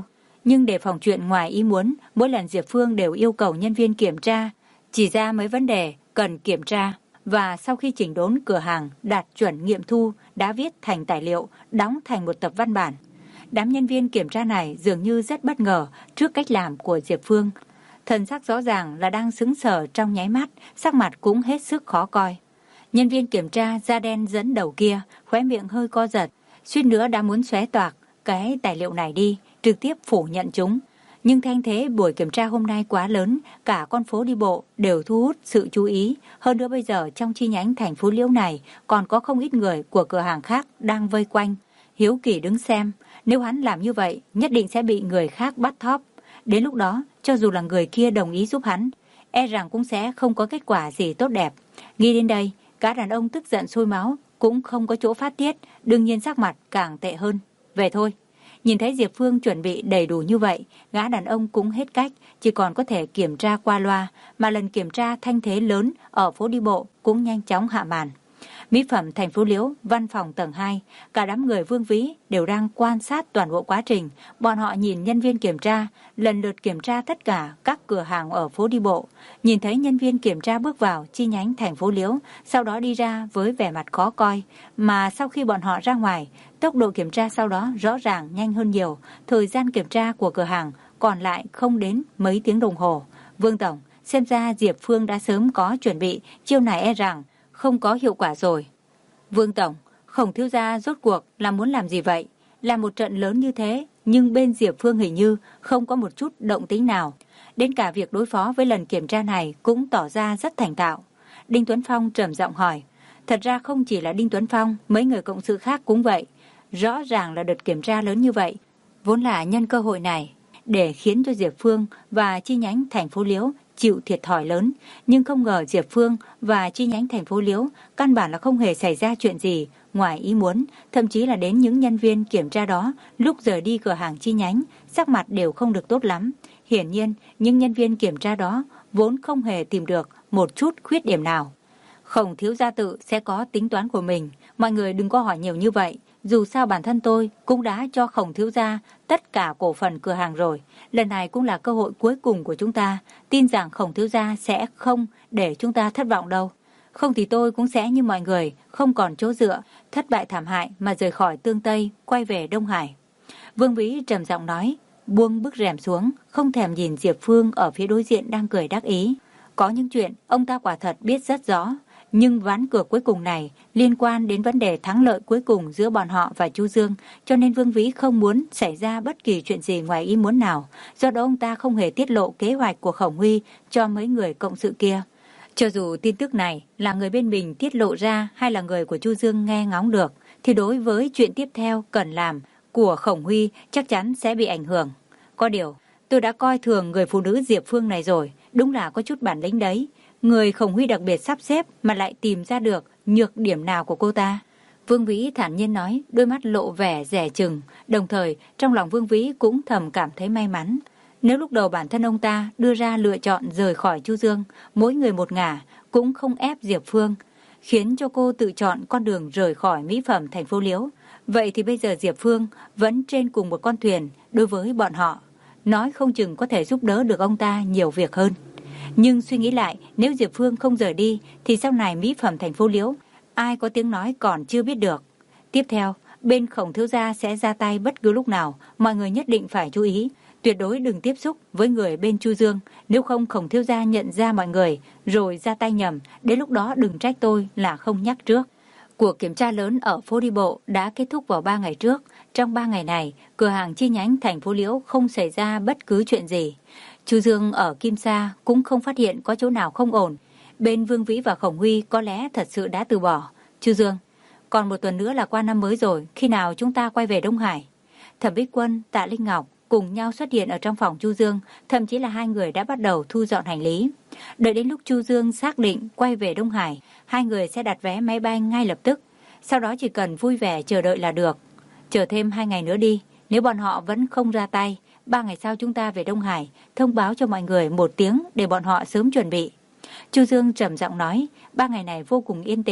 Nhưng để phòng chuyện ngoài ý muốn, mỗi lần Diệp Phương đều yêu cầu nhân viên kiểm tra, chỉ ra mấy vấn đề cần kiểm tra. Và sau khi chỉnh đốn cửa hàng đạt chuẩn nghiệm thu đã viết thành tài liệu, đóng thành một tập văn bản. Đám nhân viên kiểm tra này dường như rất bất ngờ trước cách làm của Diệp Phương. Thần sắc rõ ràng là đang sững sờ trong nháy mắt, sắc mặt cũng hết sức khó coi. Nhân viên kiểm tra da đen dẫn đầu kia, khóe miệng hơi co giật, suýt nữa đã muốn xóe toạc cái tài liệu này đi, trực tiếp phủ nhận chúng. Nhưng thanh thế buổi kiểm tra hôm nay quá lớn, cả con phố đi bộ đều thu hút sự chú ý. Hơn nữa bây giờ trong chi nhánh thành phố Liễu này còn có không ít người của cửa hàng khác đang vây quanh, hiếu kỳ đứng xem. Nếu hắn làm như vậy, nhất định sẽ bị người khác bắt thóp. Đến lúc đó, cho dù là người kia đồng ý giúp hắn, e rằng cũng sẽ không có kết quả gì tốt đẹp. Nghĩ đến đây, cả đàn ông tức giận sôi máu, cũng không có chỗ phát tiết, đương nhiên sắc mặt càng tệ hơn. Về thôi. Nhìn thấy Diệp Phương chuẩn bị đầy đủ như vậy, gã đàn ông cũng hết cách, chỉ còn có thể kiểm tra qua loa, mà lần kiểm tra thanh thế lớn ở phố đi bộ cũng nhanh chóng hạ màn. Mỹ phẩm thành phố Liễu, văn phòng tầng hai, cả đám người Vương Vĩ đều đang quan sát toàn bộ quá trình. Bọn họ nhìn nhân viên kiểm tra, lần lượt kiểm tra tất cả các cửa hàng ở phố đi bộ. Nhìn thấy nhân viên kiểm tra bước vào chi nhánh thành phố Liễu, sau đó đi ra với vẻ mặt khó coi. Mà sau khi bọn họ ra ngoài, tốc độ kiểm tra sau đó rõ ràng nhanh hơn nhiều. Thời gian kiểm tra của cửa hàng còn lại không đến mấy tiếng đồng hồ. Vương Tổng, xem ra Diệp Phương đã sớm có chuẩn bị, chiêu này e rằng không có hiệu quả rồi. Vương Tổng, Khổng thiếu gia rốt cuộc là muốn làm gì vậy? Là một trận lớn như thế, nhưng bên Diệp Phương hình như không có một chút động tĩnh nào. Đến cả việc đối phó với lần kiểm tra này cũng tỏ ra rất thành thạo. Đinh Tuấn Phong trầm giọng hỏi. Thật ra không chỉ là Đinh Tuấn Phong, mấy người cộng sự khác cũng vậy. Rõ ràng là đợt kiểm tra lớn như vậy, vốn là nhân cơ hội này để khiến cho Diệp Phương và chi nhánh thành phố Liễu chịu thiệt thòi lớn, nhưng không ngờ Diệp Phương và chi nhánh thành phố Liễu căn bản là không hề xảy ra chuyện gì ngoài ý muốn, thậm chí là đến những nhân viên kiểm tra đó lúc rời đi cửa hàng chi nhánh, sắc mặt đều không được tốt lắm. Hiển nhiên, những nhân viên kiểm tra đó vốn không hề tìm được một chút khuyết điểm nào. Khổng thiếu gia tự sẽ có tính toán của mình, mọi người đừng có hỏi nhiều như vậy. Dù sao bản thân tôi cũng đã cho Khổng thiếu gia tất cả cổ phần cửa hàng rồi. Lần này cũng là cơ hội cuối cùng của chúng ta. Tin rằng Khổng thiếu gia sẽ không để chúng ta thất vọng đâu. Không thì tôi cũng sẽ như mọi người, không còn chỗ dựa, thất bại thảm hại mà rời khỏi Tương Tây, quay về Đông Hải. Vương Vĩ trầm giọng nói, buông bức rèm xuống, không thèm nhìn Diệp Phương ở phía đối diện đang cười đắc ý. Có những chuyện ông ta quả thật biết rất rõ. Nhưng ván cược cuối cùng này liên quan đến vấn đề thắng lợi cuối cùng giữa bọn họ và Chu Dương, cho nên Vương Vĩ không muốn xảy ra bất kỳ chuyện gì ngoài ý muốn nào. Do đó ông ta không hề tiết lộ kế hoạch của Khổng Huy cho mấy người cộng sự kia. Cho dù tin tức này là người bên mình tiết lộ ra hay là người của Chu Dương nghe ngóng được, thì đối với chuyện tiếp theo cần làm của Khổng Huy chắc chắn sẽ bị ảnh hưởng. Có điều, tôi đã coi thường người phụ nữ Diệp Phương này rồi, đúng là có chút bản lĩnh đấy. Người Khổng Huy đặc biệt sắp xếp mà lại tìm ra được nhược điểm nào của cô ta. Vương Vĩ thản nhiên nói, đôi mắt lộ vẻ dè chừng, đồng thời trong lòng Vương Vĩ cũng thầm cảm thấy may mắn. Nếu lúc đầu bản thân ông ta đưa ra lựa chọn rời khỏi Chu Dương, mỗi người một ngả, cũng không ép Diệp Phương, khiến cho cô tự chọn con đường rời khỏi mỹ phẩm thành phố Liễu. Vậy thì bây giờ Diệp Phương vẫn trên cùng một con thuyền đối với bọn họ, nói không chừng có thể giúp đỡ được ông ta nhiều việc hơn. Nhưng suy nghĩ lại, nếu Diệp Phương không rời đi, thì sau này mỹ phẩm thành phố Liễu, ai có tiếng nói còn chưa biết được. Tiếp theo, bên Khổng thiếu gia sẽ ra tay bất cứ lúc nào, mọi người nhất định phải chú ý. Tuyệt đối đừng tiếp xúc với người bên Chu Dương, nếu không Khổng thiếu gia nhận ra mọi người, rồi ra tay nhầm, đến lúc đó đừng trách tôi là không nhắc trước. Cuộc kiểm tra lớn ở phố đi bộ đã kết thúc vào ba ngày trước. Trong ba ngày này, cửa hàng chi nhánh thành phố Liễu không xảy ra bất cứ chuyện gì. Chu Dương ở Kim Sa cũng không phát hiện có chỗ nào không ổn. Bên Vương Vĩ và Khổng Huy có lẽ thật sự đã từ bỏ. Chu Dương, còn một tuần nữa là qua năm mới rồi, khi nào chúng ta quay về Đông Hải? Thẩm Bích Quân, Tạ Linh Ngọc cùng nhau xuất hiện ở trong phòng Chu Dương, thậm chí là hai người đã bắt đầu thu dọn hành lý. Đợi đến lúc Chu Dương xác định quay về Đông Hải, hai người sẽ đặt vé máy bay ngay lập tức. Sau đó chỉ cần vui vẻ chờ đợi là được. Chờ thêm hai ngày nữa đi, nếu bọn họ vẫn không ra tay, ba ngày sau chúng ta về Đông Hải, thông báo cho mọi người một tiếng để bọn họ sớm chuẩn bị. Chu Dương trầm giọng nói, ba ngày này vô cùng yên tĩnh,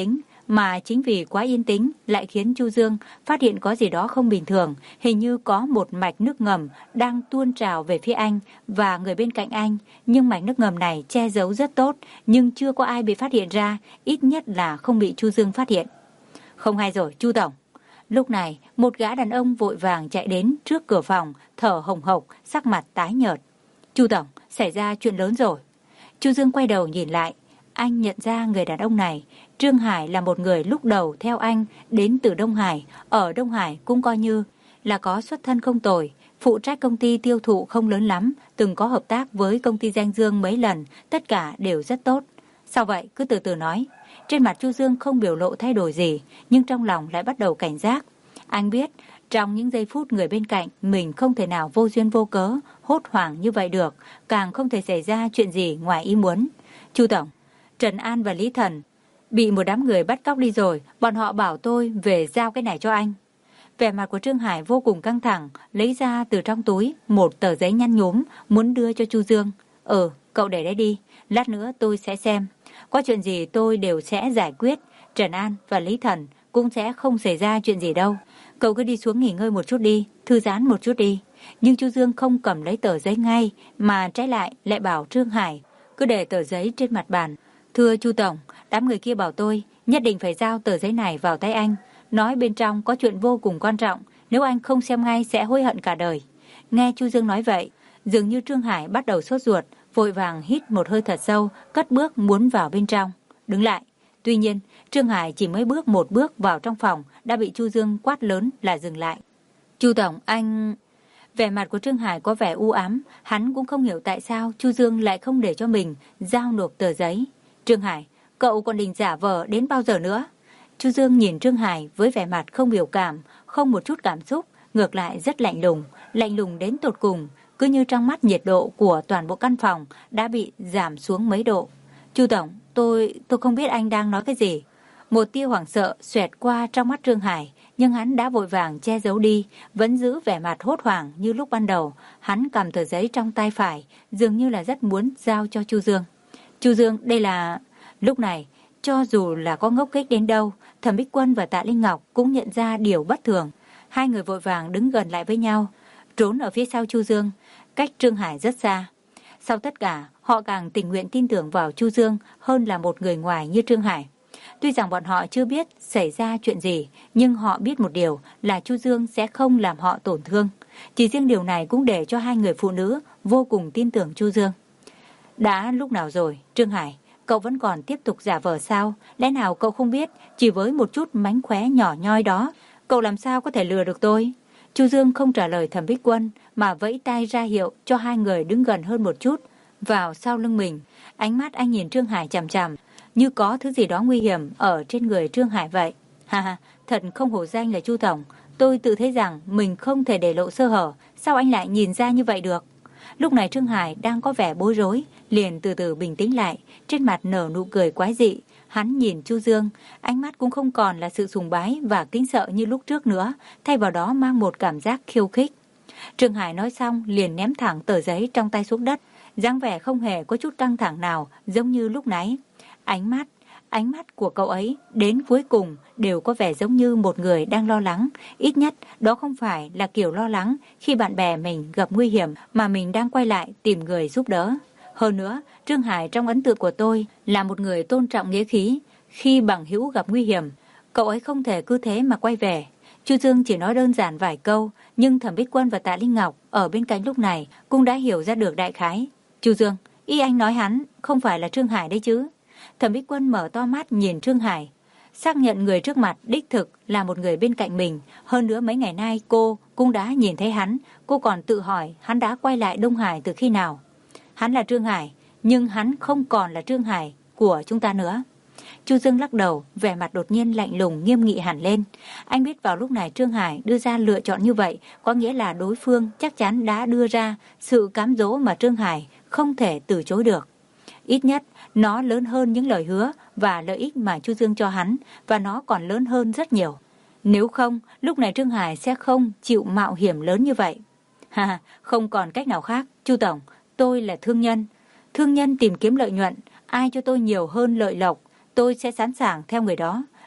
mà chính vì quá yên tĩnh lại khiến Chu Dương phát hiện có gì đó không bình thường, hình như có một mạch nước ngầm đang tuôn trào về phía anh và người bên cạnh anh, nhưng mạch nước ngầm này che giấu rất tốt, nhưng chưa có ai bị phát hiện ra, ít nhất là không bị Chu Dương phát hiện. Không hay rồi, Chu tổng. Lúc này, một gã đàn ông vội vàng chạy đến trước cửa phòng, thở hồng hộc, sắc mặt tái nhợt. Chu tổng, xảy ra chuyện lớn rồi. Chu Dương quay đầu nhìn lại, anh nhận ra người đàn ông này. Trương Hải là một người lúc đầu theo anh đến từ Đông Hải, ở Đông Hải cũng coi như là có xuất thân không tồi, phụ trách công ty tiêu thụ không lớn lắm, từng có hợp tác với công ty Danh Dương mấy lần, tất cả đều rất tốt. Sao vậy, cứ từ từ nói. Trên mặt Chu Dương không biểu lộ thay đổi gì, nhưng trong lòng lại bắt đầu cảnh giác. Anh biết, trong những giây phút người bên cạnh mình không thể nào vô duyên vô cớ, hốt hoảng như vậy được, càng không thể xảy ra chuyện gì ngoài ý muốn. Chu tổng, Trần An và Lý Thần bị một đám người bắt cóc đi rồi, bọn họ bảo tôi về giao cái này cho anh. Vẻ mặt của Trương Hải vô cùng căng thẳng, lấy ra từ trong túi một tờ giấy nhăn nhúm, muốn đưa cho Chu Dương. Ừ, cậu để đấy đi, lát nữa tôi sẽ xem. Có chuyện gì tôi đều sẽ giải quyết, Trần An và Lý Thần cũng sẽ không xảy ra chuyện gì đâu. Cậu cứ đi xuống nghỉ ngơi một chút đi, thư giãn một chút đi. Nhưng Chu Dương không cầm lấy tờ giấy ngay, mà trái lại lại bảo Trương Hải cứ để tờ giấy trên mặt bàn. Thưa Chu tổng, đám người kia bảo tôi nhất định phải giao tờ giấy này vào tay anh, nói bên trong có chuyện vô cùng quan trọng, nếu anh không xem ngay sẽ hối hận cả đời. Nghe Chu Dương nói vậy, dường như Trương Hải bắt đầu sốt ruột, vội vàng hít một hơi thật sâu, cất bước muốn vào bên trong. Đứng lại. Tuy nhiên, Trương Hải chỉ mới bước một bước vào trong phòng đã bị Chu Dương quát lớn là dừng lại. Chu tổng, anh... Vẻ mặt của Trương Hải có vẻ u ám, hắn cũng không hiểu tại sao Chu Dương lại không để cho mình giao nộp tờ giấy. Trương Hải, cậu còn định giả vờ đến bao giờ nữa? Chu Dương nhìn Trương Hải với vẻ mặt không biểu cảm, không một chút cảm xúc, ngược lại rất lạnh lùng, lạnh lùng đến tột cùng, cứ như trong mắt nhiệt độ của toàn bộ căn phòng đã bị giảm xuống mấy độ. Chu tổng, tôi, tôi không biết anh đang nói cái gì. Một tia hoảng sợ xoẹt qua trong mắt Trương Hải, nhưng hắn đã vội vàng che giấu đi, vẫn giữ vẻ mặt hốt hoảng như lúc ban đầu. Hắn cầm tờ giấy trong tay phải, dường như là rất muốn giao cho Chu Dương. Chu Dương, đây là... Lúc này, cho dù là có ngốc nghếch đến đâu, Thẩm Bích Quân và Tạ Linh Ngọc cũng nhận ra điều bất thường. Hai người vội vàng đứng gần lại với nhau, trốn ở phía sau Chu Dương, cách Trương Hải rất xa. Sau tất cả, họ càng tình nguyện tin tưởng vào Chu Dương hơn là một người ngoài như Trương Hải. Tuy rằng bọn họ chưa biết xảy ra chuyện gì, nhưng họ biết một điều là Chu Dương sẽ không làm họ tổn thương. Chỉ riêng điều này cũng để cho hai người phụ nữ vô cùng tin tưởng Chu Dương. Đã lúc nào rồi, Trương Hải, cậu vẫn còn tiếp tục giả vờ sao? Lẽ nào cậu không biết, chỉ với một chút mánh khóe nhỏ nhoi đó, cậu làm sao có thể lừa được tôi? Chu Dương không trả lời Thẩm Bích Quân, mà vẫy tay ra hiệu cho hai người đứng gần hơn một chút, vào sau lưng mình. Ánh mắt anh nhìn Trương Hải chằm chằm, như có thứ gì đó nguy hiểm ở trên người Trương Hải vậy. Ha ha, thật không hổ danh là Chu tổng. Tôi tự thấy rằng mình không thể để lộ sơ hở, sao anh lại nhìn ra như vậy được? Lúc này Trương Hải đang có vẻ bối rối, liền từ từ bình tĩnh lại, trên mặt nở nụ cười quái dị. Hắn nhìn Chu Dương, ánh mắt cũng không còn là sự sùng bái và kính sợ như lúc trước nữa, thay vào đó mang một cảm giác khiêu khích. Trương Hải nói xong liền ném thẳng tờ giấy trong tay xuống đất, dáng vẻ không hề có chút căng thẳng nào, giống như lúc nãy. Ánh mắt, ánh mắt của cậu ấy đến cuối cùng đều có vẻ giống như một người đang lo lắng. Ít nhất đó không phải là kiểu lo lắng khi bạn bè mình gặp nguy hiểm mà mình đang quay lại tìm người giúp đỡ. Hơn nữa, Trương Hải trong ấn tượng của tôi là một người tôn trọng nghĩa khí. Khi bằng hữu gặp nguy hiểm, cậu ấy không thể cứ thế mà quay về. Chu Dương chỉ nói đơn giản vài câu, nhưng Thẩm Bích Quân và Tạ Linh Ngọc ở bên cạnh lúc này cũng đã hiểu ra được đại khái. Chu Dương, ý anh nói hắn không phải là Trương Hải đấy chứ? Thẩm Bích Quân mở to mắt nhìn Trương Hải, xác nhận người trước mặt đích thực là một người bên cạnh mình. Hơn nữa mấy ngày nay cô cũng đã nhìn thấy hắn, cô còn tự hỏi hắn đã quay lại Đông Hải từ khi nào. Hắn là Trương Hải, nhưng hắn không còn là Trương Hải của chúng ta nữa. Chu Dương lắc đầu, vẻ mặt đột nhiên lạnh lùng nghiêm nghị hẳn lên. Anh biết vào lúc này Trương Hải đưa ra lựa chọn như vậy, có nghĩa là đối phương chắc chắn đã đưa ra sự cám dỗ mà Trương Hải không thể từ chối được. Ít nhất, nó lớn hơn những lời hứa và lợi ích mà Chu Dương cho hắn, và nó còn lớn hơn rất nhiều. Nếu không, lúc này Trương Hải sẽ không chịu mạo hiểm lớn như vậy. Ha, không còn cách nào khác, Chu tổng, tôi là thương nhân. Thương nhân tìm kiếm lợi nhuận, ai cho tôi nhiều hơn lợi lộc, tôi sẽ sẵn sàng theo người đó.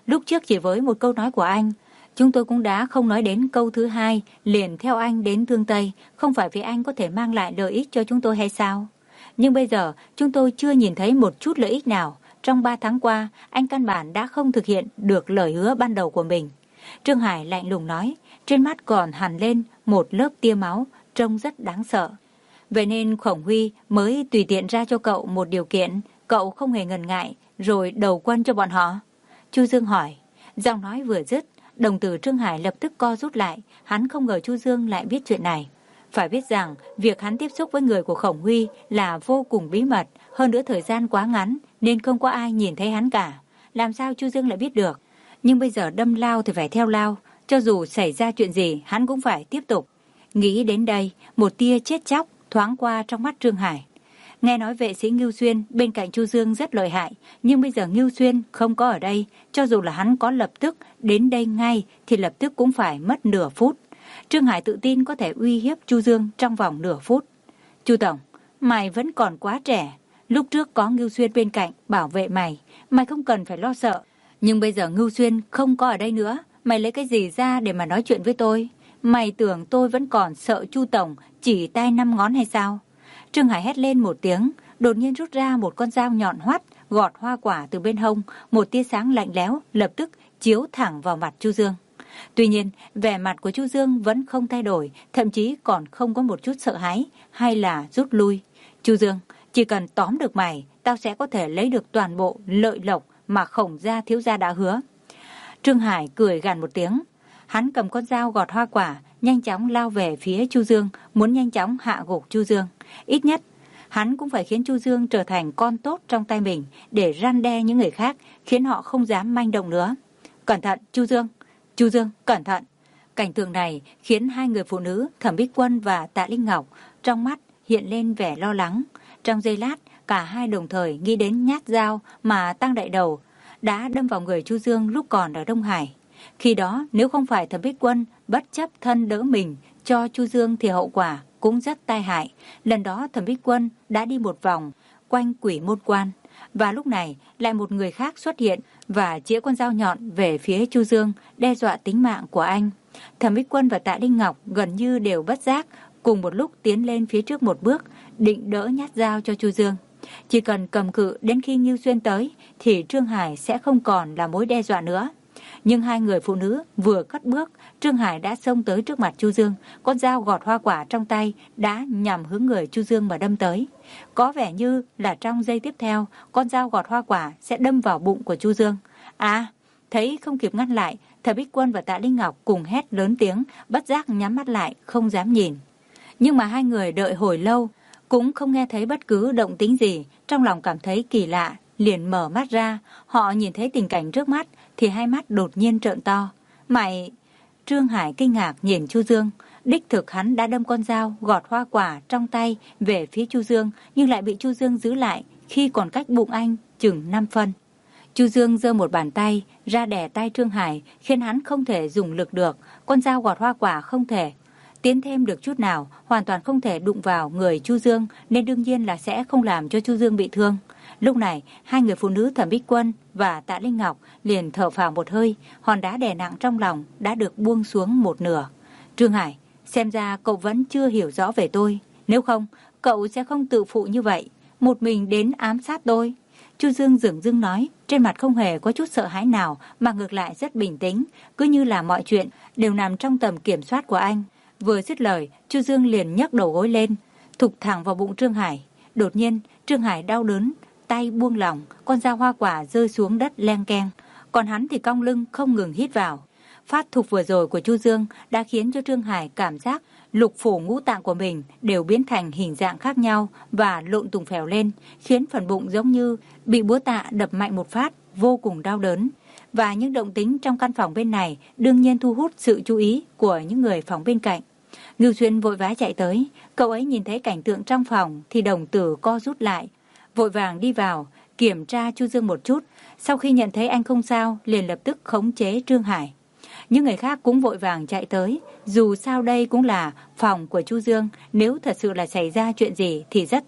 Lúc trước chỉ với một câu nói của anh, chúng tôi cũng đã không nói đến câu thứ hai, liền theo anh đến Thương Tây, không phải vì anh có thể mang lại lợi ích cho chúng tôi hay sao? Nhưng bây giờ, chúng tôi chưa nhìn thấy một chút lợi ích nào. Trong ba tháng qua, anh căn bản đã không thực hiện được lời hứa ban đầu của mình. Trương Hải lạnh lùng nói, trên mắt còn hằn lên một lớp tia máu, trông rất đáng sợ. Vậy nên Khổng Huy mới tùy tiện ra cho cậu một điều kiện, cậu không hề ngần ngại, rồi đầu quân cho bọn họ. Chu Dương hỏi, giọng nói vừa dứt, đồng tử Trương Hải lập tức co rút lại, hắn không ngờ Chu Dương lại biết chuyện này. Phải biết rằng, việc hắn tiếp xúc với người của Khổng Huy là vô cùng bí mật, hơn nữa thời gian quá ngắn nên không có ai nhìn thấy hắn cả. Làm sao Chu Dương lại biết được? Nhưng bây giờ đâm lao thì phải theo lao, cho dù xảy ra chuyện gì hắn cũng phải tiếp tục. Nghĩ đến đây, một tia chết chóc thoáng qua trong mắt Trương Hải. Nghe nói vệ sĩ Ngưu Xuyên bên cạnh Chu Dương rất lợi hại, nhưng bây giờ Ngưu Xuyên không có ở đây, cho dù là hắn có lập tức đến đây ngay thì lập tức cũng phải mất nửa phút. Trương Hải tự tin có thể uy hiếp Chu Dương trong vòng nửa phút. Chu Tổng, mày vẫn còn quá trẻ. Lúc trước có Ngưu Xuyên bên cạnh bảo vệ mày, mày không cần phải lo sợ. Nhưng bây giờ Ngưu Xuyên không có ở đây nữa, mày lấy cái gì ra để mà nói chuyện với tôi? Mày tưởng tôi vẫn còn sợ Chu Tổng chỉ tay năm ngón hay sao? Trương Hải hét lên một tiếng, đột nhiên rút ra một con dao nhọn hoắt, gọt hoa quả từ bên hông, một tia sáng lạnh lẽo lập tức chiếu thẳng vào mặt Chu Dương. Tuy nhiên, vẻ mặt của Chu Dương vẫn không thay đổi, thậm chí còn không có một chút sợ hãi hay là rút lui. Chu Dương, chỉ cần tóm được mày, tao sẽ có thể lấy được toàn bộ lợi lộc mà Khổng gia thiếu gia đã hứa. Trương Hải cười gằn một tiếng, hắn cầm con dao gọt hoa quả, nhanh chóng lao về phía Chu Dương, muốn nhanh chóng hạ gục Chu Dương. Ít nhất, hắn cũng phải khiến Chu Dương trở thành con tốt trong tay mình để răn đe những người khác, khiến họ không dám manh động nữa. Cẩn thận, Chu Dương! Chu Dương, cẩn thận! Cảnh tượng này khiến hai người phụ nữ Thẩm Bích Quân và Tạ Linh Ngọc trong mắt hiện lên vẻ lo lắng. Trong giây lát, cả hai đồng thời nghĩ đến nhát dao mà Tăng Đại Đầu đã đâm vào người Chu Dương lúc còn ở Đông Hải. Khi đó, nếu không phải Thẩm Bích Quân bất chấp thân đỡ mình cho Chu Dương thì hậu quả cũng rất tai hại. Lần đó Thẩm Bích Quân đã đi một vòng quanh Quỷ Môn Quan, và lúc này lại một người khác xuất hiện và chĩa con dao nhọn về phía Chu Dương, đe dọa tính mạng của anh. Thẩm Bích Quân và Tạ Đinh Ngọc gần như đều bất giác, cùng một lúc tiến lên phía trước một bước, định đỡ nhát dao cho Chu Dương. Chỉ cần cầm cự đến khi Ngưu Xuyên tới thì Trương Hải sẽ không còn là mối đe dọa nữa. Nhưng hai người phụ nữ vừa cất bước, Trương Hải đã xông tới trước mặt Chu Dương, con dao gọt hoa quả trong tay đã nhằm hướng người Chu Dương mà đâm tới. Có vẻ như là trong giây tiếp theo, con dao gọt hoa quả sẽ đâm vào bụng của Chu Dương. À, thấy không kịp ngăn lại, Thẩm Bích Quân và Tạ Linh Ngọc cùng hét lớn tiếng, bất giác nhắm mắt lại, không dám nhìn. Nhưng mà hai người đợi hồi lâu, cũng không nghe thấy bất cứ động tĩnh gì, trong lòng cảm thấy kỳ lạ, liền mở mắt ra. Họ nhìn thấy tình cảnh trước mắt thì hai mắt đột nhiên trợn to. Mày... Trương Hải kinh ngạc nhìn Chu Dương. Đích thực hắn đã đâm con dao gọt hoa quả trong tay về phía Chu Dương, nhưng lại bị Chu Dương giữ lại khi còn cách bụng anh chừng năm phân. Chu Dương giơ một bàn tay ra đè tay Trương Hải, khiến hắn không thể dùng lực được. Con dao gọt hoa quả không thể tiến thêm được chút nào, hoàn toàn không thể đụng vào người Chu Dương, nên đương nhiên là sẽ không làm cho Chu Dương bị thương. Lúc này, hai người phụ nữ Thẩm Bích Quân và Tạ Linh Ngọc liền thở phào một hơi, hòn đá đè nặng trong lòng đã được buông xuống một nửa. Trương Hải, xem ra cậu vẫn chưa hiểu rõ về tôi, nếu không, cậu sẽ không tự phụ như vậy, một mình đến ám sát tôi. Chu Dương dửng dưng nói, trên mặt không hề có chút sợ hãi nào, mà ngược lại rất bình tĩnh, cứ như là mọi chuyện đều nằm trong tầm kiểm soát của anh. Vừa dứt lời, Chu Dương liền nhấc đầu gối lên, thục thẳng vào bụng Trương Hải. Đột nhiên, Trương Hải đau đớn, tay buông lỏng, con dao hoa quả rơi xuống đất leng keng, còn hắn thì cong lưng không ngừng hít vào. Phát thục vừa rồi của Chu Dương đã khiến cho Trương Hải cảm giác lục phủ ngũ tạng của mình đều biến thành hình dạng khác nhau và lộn tùng phèo lên, khiến phần bụng giống như bị búa tạ đập mạnh một phát, vô cùng đau đớn. Và những động tĩnh trong căn phòng bên này đương nhiên thu hút sự chú ý của những người phòng bên cạnh. Ngưu Xuyên vội vã chạy tới, cậu ấy nhìn thấy cảnh tượng trong phòng thì đồng tử co rút lại, vội vàng đi vào kiểm tra Chu Dương một chút, sau khi nhận thấy anh không sao liền lập tức khống chế Trương Hải. Những người khác cũng vội vàng chạy tới, dù sao đây cũng là phòng của Chu Dương, nếu thật sự là xảy ra chuyện gì thì rất tệ.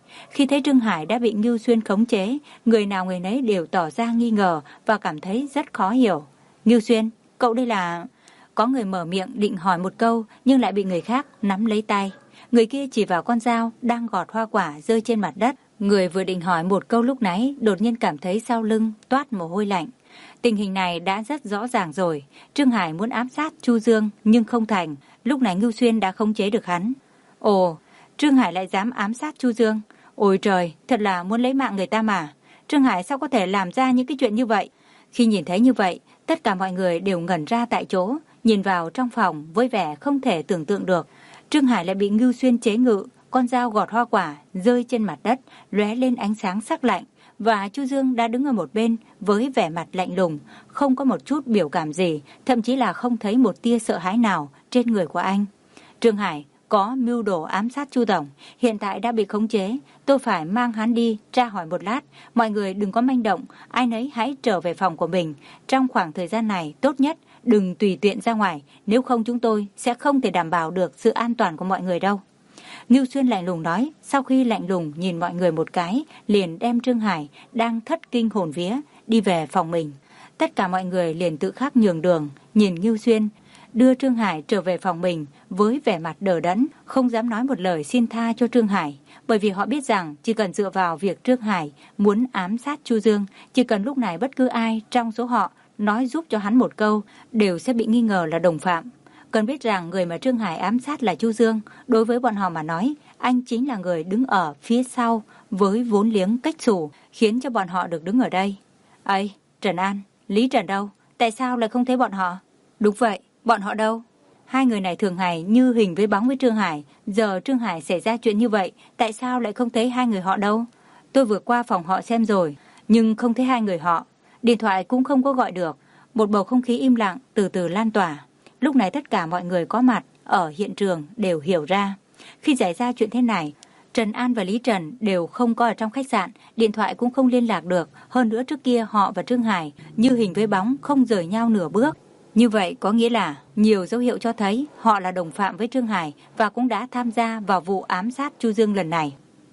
Khi thấy Trương Hải đã bị Ngưu Xuyên khống chế, người nào người nấy đều tỏ ra nghi ngờ và cảm thấy rất khó hiểu. Ngưu Xuyên, cậu đây là... Có người mở miệng định hỏi một câu nhưng lại bị người khác nắm lấy tay. Người kia chỉ vào con dao đang gọt hoa quả rơi trên mặt đất. Người vừa định hỏi một câu lúc nãy đột nhiên cảm thấy sau lưng toát mồ hôi lạnh. Tình hình này đã rất rõ ràng rồi. Trương Hải muốn ám sát Chu Dương nhưng không thành. Lúc này Ngưu Xuyên đã khống chế được hắn. Ồ, Trương Hải lại dám ám sát Chu Dương. Ôi trời, thật là muốn lấy mạng người ta mà. Trương Hải sao có thể làm ra những cái chuyện như vậy? Khi nhìn thấy như vậy, tất cả mọi người đều ngẩn ra tại chỗ, nhìn vào trong phòng với vẻ không thể tưởng tượng được. Trương Hải lại bị Ngưu Xuyên chế ngự, con dao gọt hoa quả rơi trên mặt đất, lóe lên ánh sáng sắc lạnh. Và Chu Dương đã đứng ở một bên với vẻ mặt lạnh lùng, không có một chút biểu cảm gì, thậm chí là không thấy một tia sợ hãi nào trên người của anh. Trương Hải có mưu đồ ám sát Chu Tổng, hiện tại đã bị khống chế, tôi phải mang hắn đi tra hỏi một lát. Mọi người đừng có manh động, ai nấy hãy trở về phòng của mình. Trong khoảng thời gian này tốt nhất đừng tùy tiện ra ngoài, nếu không chúng tôi sẽ không thể đảm bảo được sự an toàn của mọi người đâu. Ngưu Xuyên lạnh lùng nói, sau khi lạnh lùng nhìn mọi người một cái, liền đem Trương Hải đang thất kinh hồn vía đi về phòng mình. Tất cả mọi người liền tự khắc nhường đường, nhìn Ngưu Xuyên đưa Trương Hải trở về phòng mình với vẻ mặt đờ đẫn, không dám nói một lời xin tha cho Trương Hải, bởi vì họ biết rằng chỉ cần dựa vào việc Trương Hải muốn ám sát Chu Dương, chỉ cần lúc này bất cứ ai trong số họ nói giúp cho hắn một câu đều sẽ bị nghi ngờ là đồng phạm. Cần biết rằng người mà Trương Hải ám sát là Chu Dương, đối với bọn họ mà nói, anh chính là người đứng ở phía sau với vốn liếng cách xù, khiến cho bọn họ được đứng ở đây. Ây, Trần An, Lý Trần đâu? Tại sao lại không thấy bọn họ? Đúng vậy, bọn họ đâu? Hai người này thường ngày như hình với bóng với Trương Hải, giờ Trương Hải xảy ra chuyện như vậy, tại sao lại không thấy hai người họ đâu? Tôi vừa qua phòng họ xem rồi, nhưng không thấy hai người họ. Điện thoại cũng không có gọi được. Một bầu không khí im lặng từ từ lan tỏa. Lúc này tất cả mọi người có mặt ở hiện trường đều hiểu ra. Khi xảy ra chuyện thế này, Trần An và Lý Trần đều không có ở trong khách sạn, điện thoại cũng không liên lạc được. Hơn nữa trước kia họ và Trương Hải như hình với bóng, không rời nhau nửa bước. Như vậy có nghĩa là nhiều dấu hiệu cho thấy họ là đồng phạm với Trương Hải và cũng đã tham gia vào vụ ám sát Chu Dương lần này.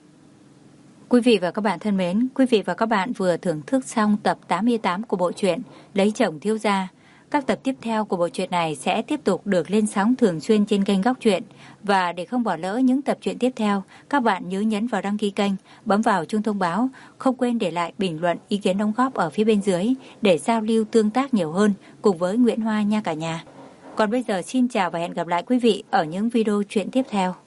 Quý vị và các bạn thân mến, quý vị và các bạn vừa thưởng thức xong tập tám mươi tám của bộ truyện Lấy Chồng Thiếu Gia. Các tập tiếp theo của bộ truyện này sẽ tiếp tục được lên sóng thường xuyên trên kênh Góc Truyện. Và để không bỏ lỡ những tập truyện tiếp theo, các bạn nhớ nhấn vào đăng ký kênh, bấm vào chuông thông báo, không quên để lại bình luận ý kiến đóng góp ở phía bên dưới để giao lưu tương tác nhiều hơn cùng với Nguyễn Hoa nha cả nhà. Còn bây giờ xin chào và hẹn gặp lại quý vị ở những video truyện tiếp theo.